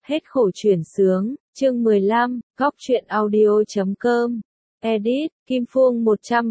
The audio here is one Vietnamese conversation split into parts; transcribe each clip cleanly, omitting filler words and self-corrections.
Hết khổ chuyển sướng, chương 15, góc truyện audio.com. Edit, Kim Phuong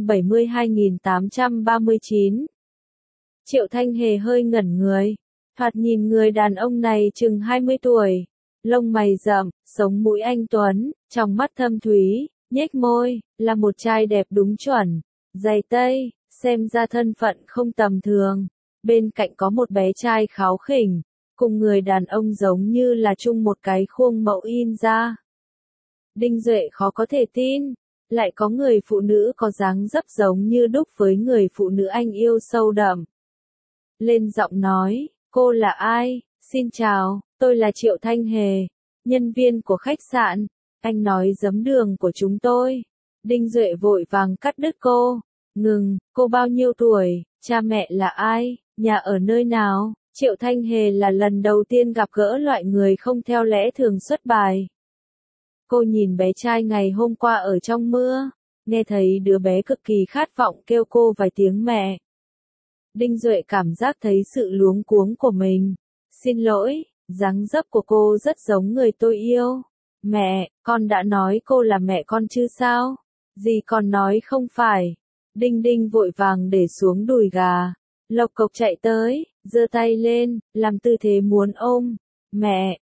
172.839. Triệu Thanh Hề hơi ngẩn người. Thoạt nhìn người đàn ông này chừng 20 tuổi. Lông mày rậm, sống mũi anh tuấn, trong mắt thâm thúy, nhếch môi, là một trai đẹp đúng chuẩn. Giày tây, xem ra thân phận không tầm thường. Bên cạnh có một bé trai kháu khỉnh. Cùng người đàn ông giống như là chung một cái khuôn mẫu in ra. Đinh Duệ khó có thể tin, lại có người phụ nữ có dáng dấp giống như đúc với người phụ nữ anh yêu sâu đậm. Lên giọng nói, cô là ai? Xin chào, tôi là Triệu Thanh Hề, nhân viên của khách sạn, anh nói giấm đường của chúng tôi. Đinh Duệ vội vàng cắt đứt cô, ngừng, cô bao nhiêu tuổi, cha mẹ là ai, nhà ở nơi nào? Triệu Thanh Hề là lần đầu tiên gặp gỡ loại người không theo lẽ thường xuất bài. Cô nhìn bé trai ngày hôm qua ở trong mưa, nghe thấy đứa bé cực kỳ khát vọng kêu cô vài tiếng mẹ. Đinh Duệ cảm giác thấy sự luống cuống của mình. Xin lỗi, dáng dấp của cô rất giống người tôi yêu. Mẹ, con đã nói cô là mẹ con chứ sao? Dì còn nói không phải. Đinh Đinh vội vàng để xuống đùi gà. Lộc cộc chạy tới, giơ tay lên, làm tư thế muốn ôm. Mẹ,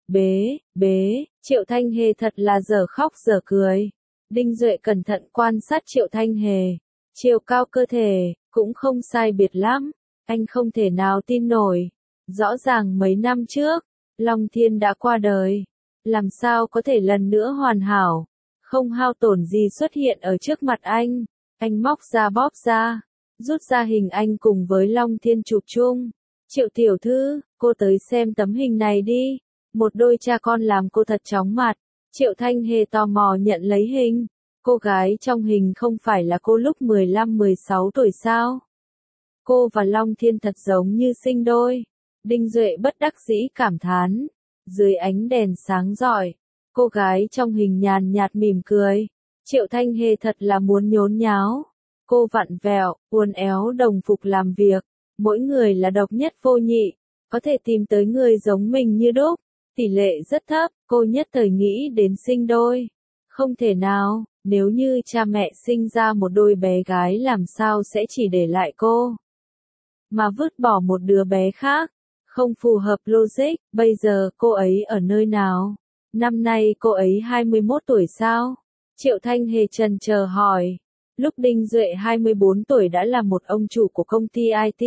bế, Triệu Thanh Hề thật là dở khóc dở cười. Đinh Duệ cẩn thận quan sát Triệu Thanh Hề. Chiều cao cơ thể, cũng không sai biệt lắm. Anh không thể nào tin nổi. Rõ ràng mấy năm trước, Long Thiên đã qua đời. Làm sao có thể lần nữa hoàn hảo, không hao tổn gì xuất hiện ở trước mặt anh. Anh móc ra bóp ra. Rút ra hình anh cùng với Long Thiên chụp chung. Triệu tiểu thư, cô tới xem tấm hình này đi. Một đôi cha con làm cô thật chóng mặt. Triệu Thanh Hề tò mò nhận lấy hình. Cô gái trong hình không phải là cô lúc 15-16 tuổi sao? Cô và Long Thiên thật giống như sinh đôi. Đinh Duệ bất đắc dĩ cảm thán. Dưới ánh đèn sáng rọi, cô gái trong hình nhàn nhạt mỉm cười. Triệu Thanh Hề thật là muốn nhốn nháo. Cô vặn vẹo, uốn éo đồng phục làm việc. Mỗi người là độc nhất vô nhị. Có thể tìm tới người giống mình như đúc. Tỷ lệ rất thấp, cô nhất thời nghĩ đến sinh đôi. Không thể nào, nếu như cha mẹ sinh ra một đôi bé gái làm sao sẽ chỉ để lại cô. Mà vứt bỏ một đứa bé khác. Không phù hợp logic, bây giờ cô ấy ở nơi nào? Năm nay cô ấy 21 tuổi sao? Triệu Thanh Hề chần chờ hỏi. Lúc Đinh Duệ 24 tuổi đã là một ông chủ của công ty IT.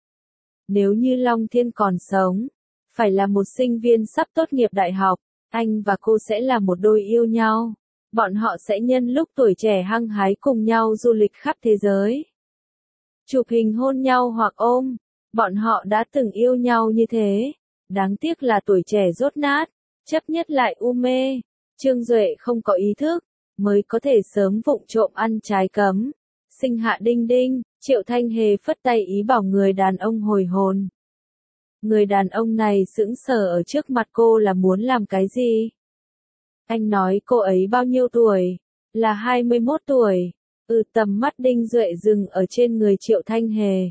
Nếu như Long Thiên còn sống, phải là một sinh viên sắp tốt nghiệp đại học, anh và cô sẽ là một đôi yêu nhau. Bọn họ sẽ nhân lúc tuổi trẻ hăng hái cùng nhau du lịch khắp thế giới. Chụp hình hôn nhau hoặc ôm. Bọn họ đã từng yêu nhau như thế. Đáng tiếc là tuổi trẻ dốt nát, chấp nhất lại u mê. Trương Duệ không có ý thức, mới có thể sớm vụng trộm ăn trái cấm. Sinh hạ Đinh Đinh, Triệu Thanh Hề phất tay ý bảo người đàn ông hồi hồn. Người đàn ông này sững sờ ở trước mặt cô là muốn làm cái gì? Anh nói cô ấy bao nhiêu tuổi? Là 21 tuổi. Tầm mắt Đinh Duệ dừng ở trên người Triệu Thanh Hề.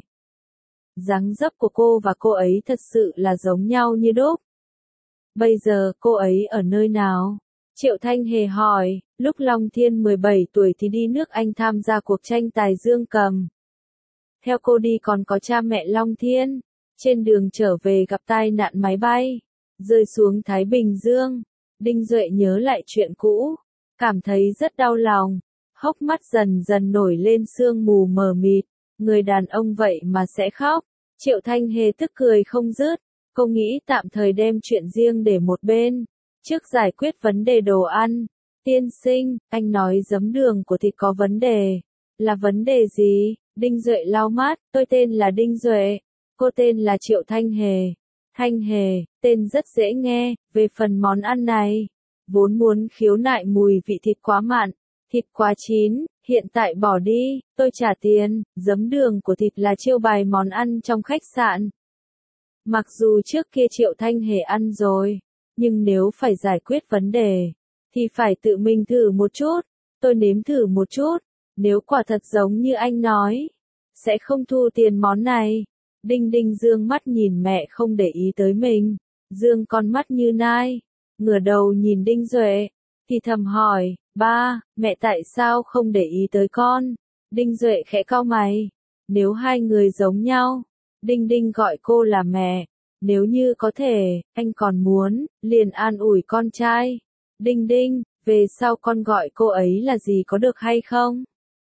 Dáng dấp của cô và cô ấy thật sự là giống nhau như đúc. Bây giờ cô ấy ở nơi nào? Triệu Thanh Hề hỏi. Lúc Long Thiên 17 tuổi thì đi nước Anh tham gia cuộc tranh tài dương cầm. Theo cô đi còn có cha mẹ Long Thiên. Trên đường trở về gặp tai nạn máy bay, rơi xuống Thái Bình Dương. Đinh Duệ nhớ lại chuyện cũ, cảm thấy rất đau lòng. Hốc mắt dần dần nổi lên sương mù mờ mịt. Người đàn ông vậy mà sẽ khóc. Triệu Thanh Hề tức cười không dứt. Cô nghĩ tạm thời đem chuyện riêng để một bên, trước giải quyết vấn đề đồ ăn. Tiên sinh, anh nói giấm đường của thịt có vấn đề. Là vấn đề gì? Đinh Duệ lau mắt. Tôi tên là Đinh Duệ. Cô tên là Triệu Thanh Hề. Thanh Hề, tên rất dễ nghe. Về phần món ăn này, vốn muốn khiếu nại mùi vị thịt quá mặn, thịt quá chín, hiện tại bỏ đi, tôi trả tiền. Giấm đường của thịt là chiêu bài món ăn trong khách sạn. Mặc dù trước kia Triệu Thanh Hề ăn rồi, nhưng nếu phải giải quyết vấn đề, thì phải tự mình thử một chút. Tôi nếm thử một chút, nếu quả thật giống như anh nói, sẽ không thu tiền món này. Đinh Đinh dương mắt nhìn mẹ không để ý tới mình. Dương con mắt như nai. ngửa đầu nhìn Đinh Duệ, thì thầm hỏi, ba, mẹ tại sao không để ý tới con? Đinh Duệ khẽ cau mày, nếu hai người giống nhau, Đinh Đinh gọi cô là mẹ, nếu như có thể, anh còn muốn, liền an ủi con trai. Đinh Đinh, về sau con gọi cô ấy là gì có được hay không?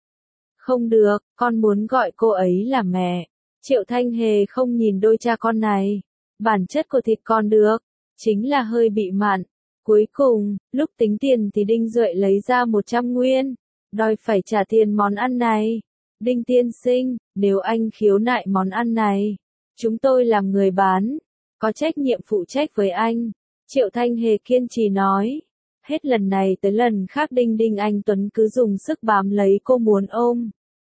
Không được, con muốn gọi cô ấy là mẹ. Triệu Thanh Hề không nhìn đôi cha con này. Bản chất của thịt con được, chính là hơi bị mặn. Cuối cùng, lúc tính tiền thì Đinh Duệ lấy ra 100 nguyên, đòi phải trả tiền món ăn này. Đinh tiên sinh, nếu anh khiếu nại món ăn này, chúng tôi làm người bán, có trách nhiệm phụ trách với anh. Triệu Thanh Hề kiên trì nói. Hết lần này tới lần khác Đinh Đinh anh Tuấn cứ dùng sức bám lấy cô muốn ôm.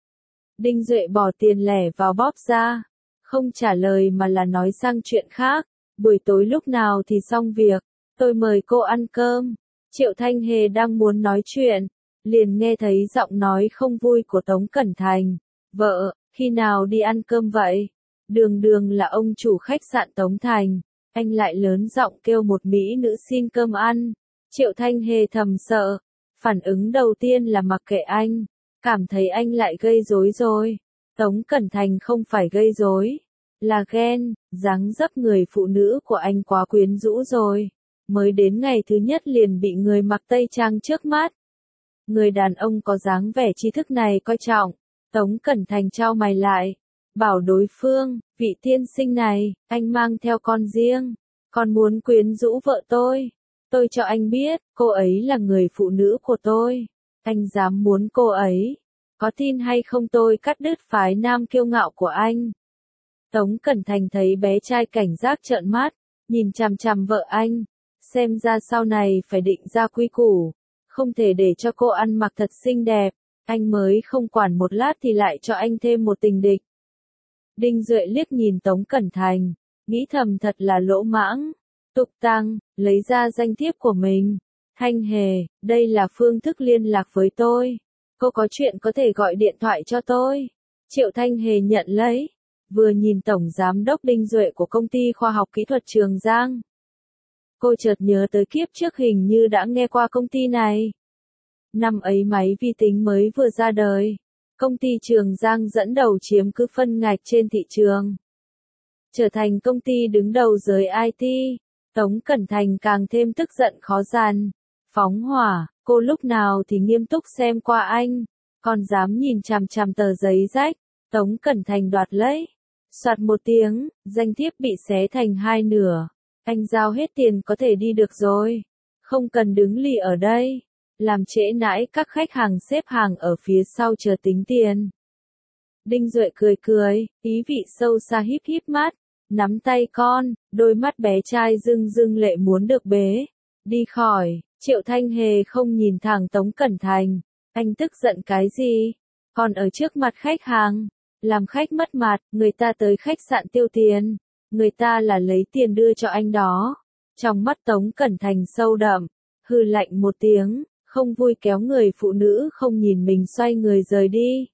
Đinh Duệ bỏ tiền lẻ vào bóp ra, không trả lời mà là nói sang chuyện khác. Buổi tối lúc nào thì xong việc, tôi mời cô ăn cơm. Triệu Thanh Hề đang muốn nói chuyện, liền nghe thấy giọng nói không vui của Tống Cẩn Thành. Vợ, khi nào đi ăn cơm vậy? Đường Đường là ông chủ khách sạn Tống Thành, anh lại lớn giọng kêu một mỹ nữ xin cơm ăn. Triệu Thanh Hề thầm sợ, phản ứng đầu tiên là mặc kệ anh, cảm thấy anh lại gây rối rồi. Tống Cẩn Thành không phải gây rối, là ghen, dáng dấp người phụ nữ của anh quá quyến rũ rồi. Mới đến ngày thứ nhất liền bị người mặc tây trang trước mắt. Người đàn ông có dáng vẻ trí thức này coi trọng, Tống Cẩn Thành chau mày lại, bảo đối phương, vị tiên sinh này, anh mang theo con riêng, còn muốn quyến rũ vợ tôi cho anh biết, cô ấy là người phụ nữ của tôi, anh dám muốn cô ấy, có tin hay không tôi cắt đứt phái nam kiêu ngạo của anh. Tống Cẩn Thành thấy bé trai cảnh giác trợn mắt, nhìn chằm chằm vợ anh, xem ra sau này phải định ra quy củ, không thể để cho cô ăn mặc thật xinh đẹp, anh mới không quản một lát thì lại cho anh thêm một tình địch. Đinh Duệ liếc nhìn Tống Cẩn Thành, nghĩ thầm thật là lỗ mãng. Tục tăng, lấy ra danh thiếp của mình. Thanh Hề, đây là phương thức liên lạc với tôi. Cô có chuyện có thể gọi điện thoại cho tôi. Triệu Thanh Hề nhận lấy. Vừa nhìn Tổng Giám đốc Đinh Duệ của công ty khoa học kỹ thuật Trường Giang. Cô chợt nhớ tới kiếp trước hình như đã nghe qua công ty này. Năm ấy máy vi tính mới vừa ra đời. Công ty Trường Giang dẫn đầu chiếm cứ phân ngạch trên thị trường. Trở thành công ty đứng đầu giới IT. Tống Cẩn Thành càng thêm tức giận khó dằn. Phóng hỏa, cô lúc nào thì nghiêm túc xem qua anh, còn dám nhìn chằm chằm tờ giấy rách. Tống Cẩn Thành đoạt lấy. Soạt một tiếng, danh thiếp bị xé thành hai nửa. Anh giao hết tiền có thể đi được rồi. Không cần đứng lì ở đây. Làm trễ nãi các khách hàng xếp hàng ở phía sau chờ tính tiền. Đinh Duệ cười cười, ý vị sâu xa híp híp mắt. Nắm tay con, đôi mắt bé trai rưng rưng lệ muốn được bế. Đi khỏi, Triệu Thanh Hề không nhìn thẳng Tống Cẩn Thành. Anh tức giận cái gì? Còn ở trước mặt khách hàng. Làm khách mất mặt, người ta tới khách sạn tiêu tiền. Người ta là lấy tiền đưa cho anh đó. Trong mắt Tống Cẩn Thành sâu đậm, hừ lạnh một tiếng, không vui kéo người phụ nữ không nhìn mình xoay người rời đi.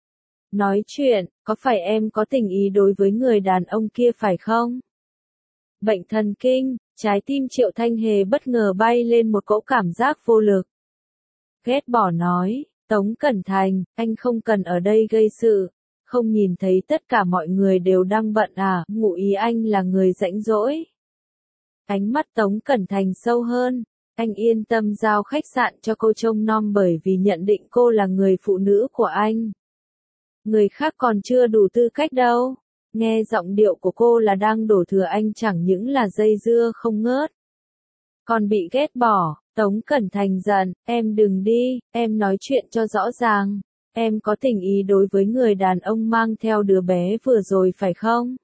Nói chuyện, có phải em có tình ý đối với người đàn ông kia phải không? Bệnh thần kinh, trái tim Triệu Thanh Hề bất ngờ bay lên một cỗ cảm giác vô lực. Ghét bỏ nói, Tống Cẩn Thành, anh không cần ở đây gây sự, không nhìn thấy tất cả mọi người đều đang bận à, ngụ ý anh là người rảnh rỗi. Ánh mắt Tống Cẩn Thành sâu hơn, anh yên tâm giao khách sạn cho cô trông nom bởi vì nhận định cô là người phụ nữ của anh. Người khác còn chưa đủ tư cách đâu. Nghe giọng điệu của cô là đang đổ thừa anh chẳng những là dây dưa không ngớt. Còn bị ghét bỏ, Tống Cẩn Thành giận, em đừng đi, em nói chuyện cho rõ ràng. Em có tình ý đối với người đàn ông mang theo đứa bé vừa rồi phải không?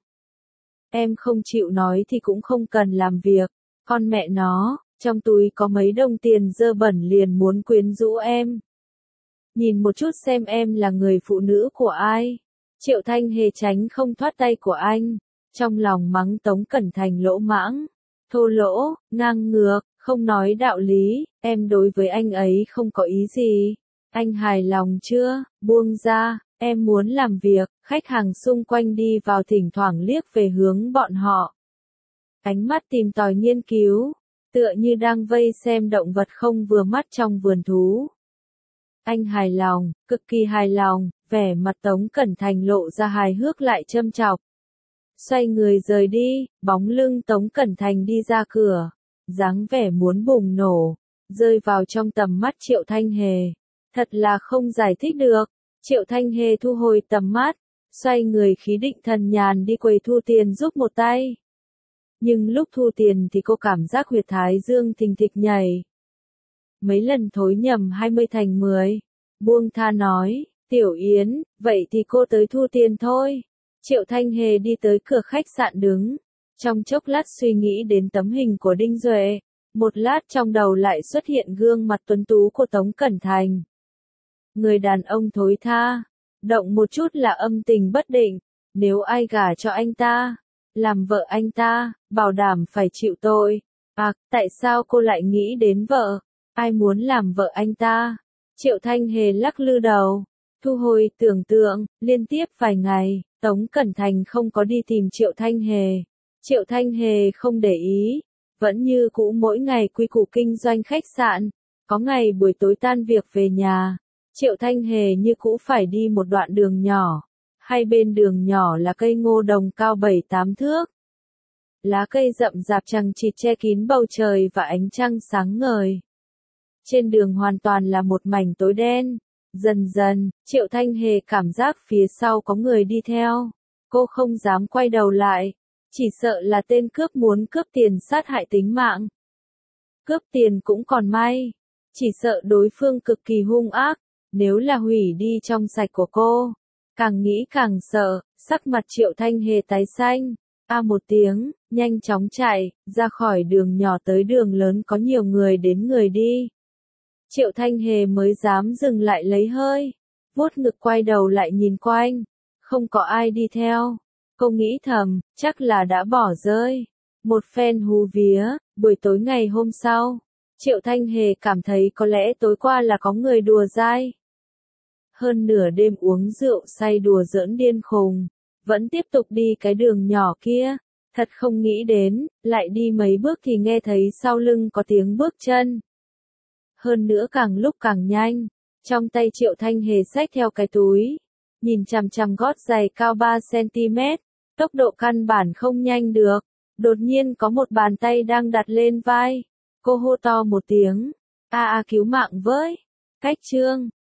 Em không chịu nói thì cũng không cần làm việc. Con mẹ nó, trong túi có mấy đồng tiền dơ bẩn liền muốn quyến rũ em. Nhìn một chút xem em là người phụ nữ của ai. Triệu Thanh Hề tránh không thoát tay của anh. Trong lòng mắng Tống Cẩn Thành lỗ mãng, thô lỗ, ngang ngược, không nói đạo lý. Em đối với anh ấy không có ý gì. Anh hài lòng chưa? Buông ra, em muốn làm việc. Khách hàng xung quanh đi vào thỉnh thoảng liếc về hướng bọn họ. Ánh mắt tìm tòi nghiên cứu. tựa như đang vây xem động vật không vừa mắt trong vườn thú. Anh hài lòng, cực kỳ hài lòng, vẻ mặt Tống Cẩn Thành lộ ra hài hước lại châm chọc. Xoay người rời đi, bóng lưng Tống Cẩn Thành đi ra cửa, dáng vẻ muốn bùng nổ, rơi vào trong tầm mắt Triệu Thanh Hề. Thật là không giải thích được. Triệu Thanh Hề thu hồi tầm mắt, xoay người khí định thần nhàn đi quầy thu tiền giúp một tay. Nhưng lúc thu tiền thì cô cảm giác huyệt thái dương thình thịch nhảy. Mấy lần thối nhầm 20 thành 10. Buông tha nói, Tiểu Yến, vậy thì cô tới thu tiền thôi. Triệu Thanh Hề đi tới cửa khách sạn đứng. Trong chốc lát suy nghĩ đến tấm hình của Đinh Duệ. Một lát trong đầu lại xuất hiện gương mặt tuấn tú của Tống Cẩn Thành. Người đàn ông thối tha, động một chút là âm tình bất định. Nếu ai gả cho anh ta, làm vợ anh ta, bảo đảm phải chịu tội. À, tại sao cô lại nghĩ đến vợ? Ai muốn làm vợ anh ta? Triệu Thanh Hề lắc lư đầu, thu hồi tưởng tượng, liên tiếp vài ngày, Tống Cẩn Thành không có đi tìm Triệu Thanh Hề. Triệu Thanh Hề không để ý, vẫn như cũ mỗi ngày quy củ kinh doanh khách sạn, có ngày buổi tối tan việc về nhà, Triệu Thanh Hề như cũ phải đi một đoạn đường nhỏ, hai bên đường nhỏ là cây ngô đồng cao 7-8 thước. Lá cây rậm rạp chằng chịt che kín bầu trời và ánh trăng sáng ngời. Trên đường hoàn toàn là một mảnh tối đen. Dần dần, Triệu Thanh Hề cảm giác phía sau có người đi theo. Cô không dám quay đầu lại. Chỉ sợ là tên cướp muốn cướp tiền sát hại tính mạng. Cướp tiền cũng còn may. Chỉ sợ đối phương cực kỳ hung ác. Nếu là hủy đi trong sạch của cô. Càng nghĩ càng sợ, sắc mặt Triệu Thanh Hề tái xanh. Một tiếng, nhanh chóng chạy, ra khỏi đường nhỏ tới đường lớn có nhiều người đến người đi. Triệu Thanh Hề mới dám dừng lại lấy hơi, vuốt ngực quay đầu lại nhìn quanh, không có ai đi theo. Cô nghĩ thầm, chắc là đã bỏ rơi. Một phen hú vía, buổi tối ngày hôm sau, Triệu Thanh Hề cảm thấy có lẽ tối qua là có người đùa dai. Hơn nửa đêm uống rượu say đùa giỡn điên khùng, vẫn tiếp tục đi cái đường nhỏ kia. Thật không nghĩ đến, lại đi mấy bước thì nghe thấy sau lưng có tiếng bước chân. Hơn nữa càng lúc càng nhanh, trong tay Triệu Thanh Hề xách theo cái túi, nhìn chằm chằm gót giày cao 3 cm, tốc độ căn bản không nhanh được. Đột nhiên có một bàn tay đang đặt lên vai, cô hô to một tiếng, cứu mạng với. Cách chương